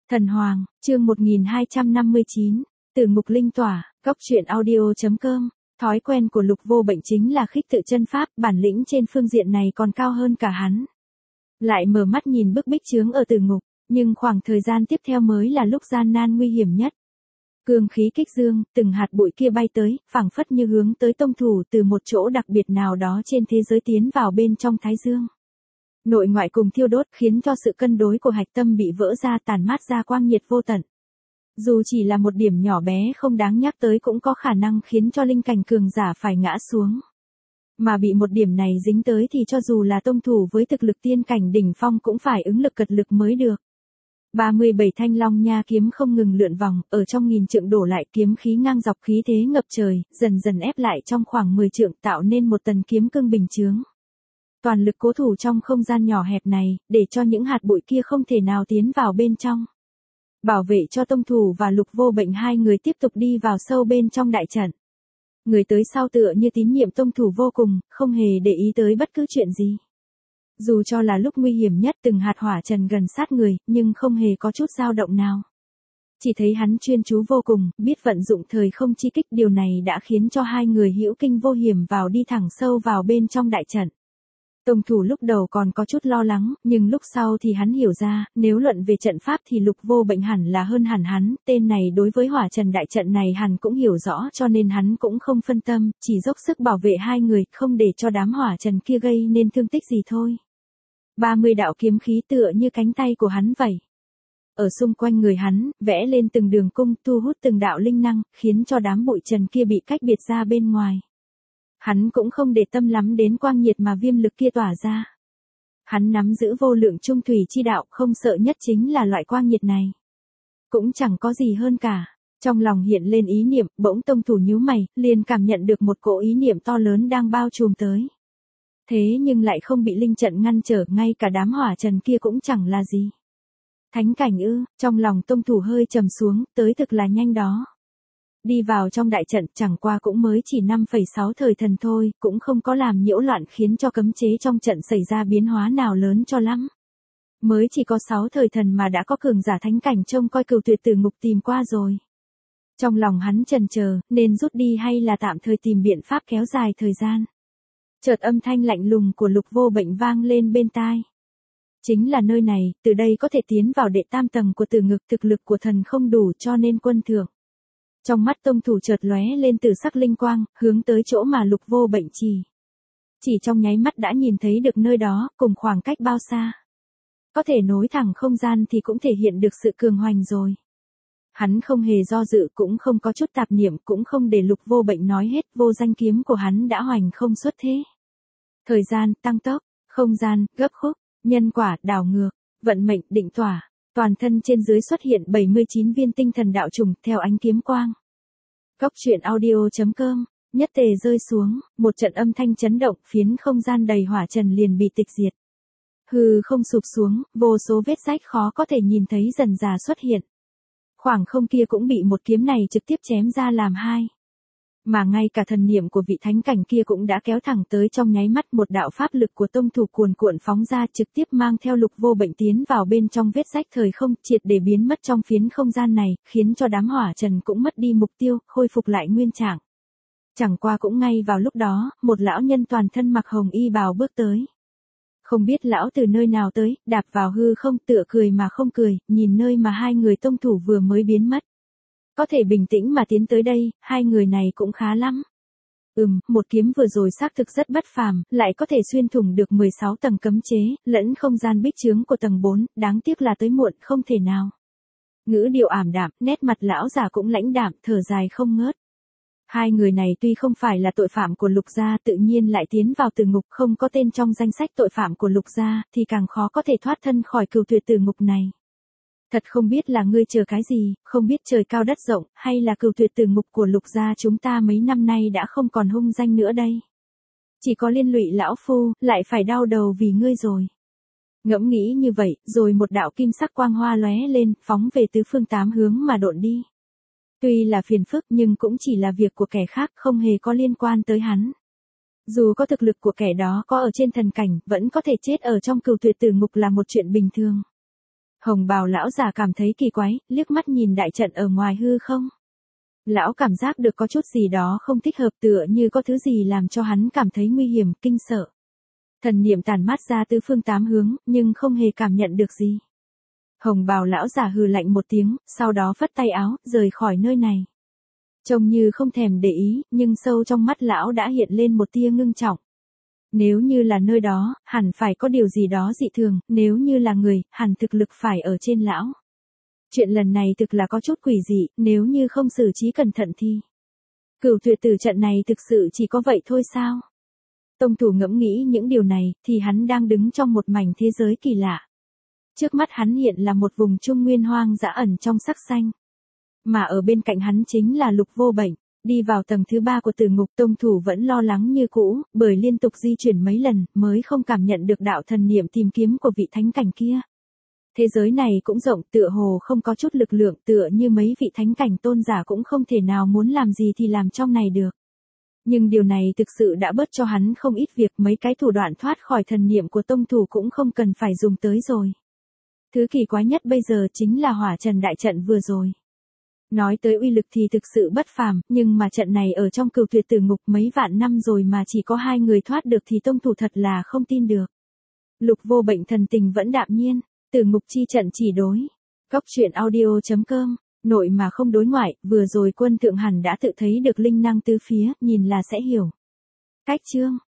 Thần Hoàng, chương 1259, từ ngục linh tỏa, góc truyện audio.com. Thói quen của Lục Vô Bệnh chính là khích tự chân pháp, bản lĩnh trên phương diện này còn cao hơn cả hắn. Lại mở mắt nhìn bức bích chướng ở tử ngục, nhưng khoảng thời gian tiếp theo mới là lúc gian nan nguy hiểm nhất. Cương khí kích dương, từng hạt bụi kia bay tới, phảng phất như hướng tới tông thủ từ một chỗ đặc biệt nào đó trên thế giới tiến vào bên trong thái dương. Nội ngoại cùng thiêu đốt khiến cho sự cân đối của hạch tâm bị vỡ ra, tàn mát ra quang nhiệt vô tận. Dù chỉ là một điểm nhỏ bé không đáng nhắc tới cũng có khả năng khiến cho linh cảnh cường giả phải ngã xuống. Mà bị một điểm này dính tới thì cho dù là tông thủ với thực lực tiên cảnh đỉnh phong cũng phải ứng lực cật lực mới được. 37 thanh long nha kiếm không ngừng lượn vòng, ở trong nghìn trượng đổ lại, kiếm khí ngang dọc, khí thế ngập trời, dần dần ép lại trong khoảng 10 trượng, tạo nên một tần kiếm cương bình chướng. Toàn lực cố thủ trong không gian nhỏ hẹp này, để cho những hạt bụi kia không thể nào tiến vào bên trong. Bảo vệ cho tông thủ và Lục Vô Bệnh hai người tiếp tục đi vào sâu bên trong đại trận. Người tới sau tựa như tín nhiệm tông thủ vô cùng, không hề để ý tới bất cứ chuyện gì. Dù cho là lúc nguy hiểm nhất, từng hạt hỏa trần gần sát người, nhưng không hề có chút dao động nào. Chỉ thấy hắn chuyên chú vô cùng, biết vận dụng thời không chi kích, điều này đã khiến cho hai người hữu kinh vô hiểm vào đi thẳng sâu vào bên trong đại trận. Tông thủ lúc đầu còn có chút lo lắng, nhưng lúc sau thì hắn hiểu ra, nếu luận về trận pháp thì Lục Vô Bệnh hẳn là hơn hẳn hắn, tên này đối với hỏa trần đại trận này hẳn cũng hiểu rõ, cho nên hắn cũng không phân tâm, chỉ dốc sức bảo vệ hai người, không để cho đám hỏa trần kia gây nên thương tích gì thôi. 30 đạo kiếm khí tựa như cánh tay của hắn vậy. Ở xung quanh người hắn, vẽ lên từng đường cung, thu hút từng đạo linh năng, khiến cho đám bụi trần kia bị cách biệt ra bên ngoài. Hắn cũng không để tâm lắm đến quang nhiệt mà viêm lực kia tỏa ra. Hắn nắm giữ vô lượng trung thủy chi đạo, không sợ nhất chính là loại quang nhiệt này. Cũng chẳng có gì hơn cả. Trong lòng hiện lên ý niệm, bỗng tông thủ nhíu mày, liền cảm nhận được một cỗ ý niệm to lớn đang bao trùm tới. Thế nhưng lại không bị linh trận ngăn trở, ngay cả đám hỏa trần kia cũng chẳng là gì. Thánh cảnh ư? Trong lòng tông thủ hơi trầm xuống, tới thực là nhanh đó. Đi vào trong đại trận chẳng qua cũng mới chỉ 5,6 thời thần thôi, cũng không có làm nhiễu loạn khiến cho cấm chế trong trận xảy ra biến hóa nào lớn cho lắm. Mới chỉ có 6 thời thần mà đã có cường giả thánh cảnh trông coi Cửu Tuyệt Tử Ngục tìm qua rồi. Trong lòng hắn chần chờ, nên rút đi hay là tạm thời tìm biện pháp kéo dài thời gian. Chợt âm thanh lạnh lùng của Lục Vô Bệnh vang lên bên tai. Chính là nơi này, từ đây có thể tiến vào đệ tam tầng của Tử Ngục, thực lực của thần không đủ cho nên quân thưởng. Trong mắt tông thủ chợt lóe lên tử sắc linh quang, hướng tới chỗ mà Lục Vô Bệnh chỉ. Chỉ trong nháy mắt đã nhìn thấy được nơi đó, cùng khoảng cách bao xa. Có thể nối thẳng không gian thì cũng thể hiện được sự cường hoành rồi. Hắn không hề do dự, cũng không có chút tạp niệm, cũng không để Lục Vô Bệnh nói hết, vô danh kiếm của hắn đã hoành không xuất thế. Thời gian, tăng tốc, không gian, gấp khúc, nhân quả, đảo ngược, vận mệnh, định tỏa. Toàn thân trên dưới xuất hiện 79 viên tinh thần đạo trùng theo ánh kiếm quang. Góc truyện audio.com, nhất tề rơi xuống, một trận âm thanh chấn động, phiến không gian đầy hỏa trần liền bị tịch diệt. Hư không sụp xuống, vô số vết rách khó có thể nhìn thấy dần dà xuất hiện. Khoảng không kia cũng bị một kiếm này trực tiếp chém ra làm hai. Mà ngay cả thần niệm của vị thánh cảnh kia cũng đã kéo thẳng tới, trong nháy mắt một đạo pháp lực của tông thủ cuồn cuộn phóng ra, trực tiếp mang theo Lục Vô Bệnh tiến vào bên trong vết rách thời không, triệt để biến mất trong phiến không gian này, khiến cho đám hỏa trần cũng mất đi mục tiêu, khôi phục lại nguyên trạng. Chẳng qua cũng ngay vào lúc đó, một lão nhân toàn thân mặc hồng y bào bước tới. Không biết lão từ nơi nào tới, đạp vào hư không, tựa cười mà không cười, nhìn nơi mà hai người tông thủ vừa mới biến mất. Có thể bình tĩnh mà tiến tới đây, hai người này cũng khá lắm. Một kiếm vừa rồi xác thực rất bất phàm, lại có thể xuyên thủng được 16 tầng cấm chế, lẫn không gian bích chướng của tầng 4, đáng tiếc là tới muộn, không thể nào. Ngữ điệu ảm đạm, nét mặt lão già cũng lãnh đạm, thở dài không ngớt. Hai người này tuy không phải là tội phạm của Lục gia, tự nhiên lại tiến vào Tử Ngục, không có tên trong danh sách tội phạm của Lục gia, thì càng khó có thể thoát thân khỏi Cửu Tuyệt Tử Ngục này. Thật không biết là ngươi chờ cái gì, không biết trời cao đất rộng, hay là Cửu Tuyệt Tử Ngục của Lục gia chúng ta mấy năm nay đã không còn hung danh nữa đây. Chỉ có liên lụy lão phu, lại phải đau đầu vì ngươi rồi. Ngẫm nghĩ như vậy, rồi một đạo kim sắc quang hoa lóe lên, phóng về tứ phương tám hướng mà độn đi. Tuy là phiền phức nhưng cũng chỉ là việc của kẻ khác, không hề có liên quan tới hắn. Dù có thực lực của kẻ đó có ở trên thần cảnh, vẫn có thể chết ở trong Cửu Tuyệt Tử Ngục là một chuyện bình thường. Hồng bào lão già cảm thấy kỳ quái, liếc mắt nhìn đại trận ở ngoài hư không. Lão cảm giác được có chút gì đó không thích hợp, tựa như có thứ gì làm cho hắn cảm thấy nguy hiểm, kinh sợ. Thần niệm tản mát ra tứ phương tám hướng, nhưng không hề cảm nhận được gì. Hồng bào lão già hừ lạnh một tiếng, sau đó phất tay áo, rời khỏi nơi này. Trông như không thèm để ý, nhưng sâu trong mắt lão đã hiện lên một tia ngưng trọng. Nếu như là nơi đó, hẳn phải có điều gì đó dị thường, nếu như là người, hẳn thực lực phải ở trên lão. Chuyện lần này thực là có chút quỷ dị, nếu như không xử trí cẩn thận thì. Cửu tuyệt tử trận này thực sự chỉ có vậy thôi sao? Tông thủ ngẫm nghĩ những điều này, thì hắn đang đứng trong một mảnh thế giới kỳ lạ. Trước mắt hắn hiện là một vùng trung nguyên hoang dã ẩn trong sắc xanh. Mà ở bên cạnh hắn chính là Lục Vô Bệnh. Đi vào tầng thứ 3 của tử ngục, tông thủ vẫn lo lắng như cũ, bởi liên tục di chuyển mấy lần, mới không cảm nhận được đạo thần niệm tìm kiếm của vị thánh cảnh kia. Thế giới này cũng rộng, tựa hồ không có chút lực lượng, tựa như mấy vị thánh cảnh tôn giả cũng không thể nào muốn làm gì thì làm trong này được. Nhưng điều này thực sự đã bớt cho hắn không ít việc, mấy cái thủ đoạn thoát khỏi thần niệm của tông thủ cũng không cần phải dùng tới rồi. Thứ kỳ quái nhất bây giờ chính là hỏa trần đại trận vừa rồi. Nói tới uy lực thì thực sự bất phàm, nhưng mà trận này ở trong cửu tuyệt tử ngục mấy vạn năm rồi mà chỉ có 2 người thoát được thì tông thủ thật là không tin được. Lục Vô Bệnh thần tình vẫn đạm nhiên, tử ngục chi trận chỉ đối. Góc truyện audio.com, nội mà không đối ngoại, vừa rồi Quân Thượng hẳn đã tự thấy được linh năng tứ phía, nhìn là sẽ hiểu. Cách chương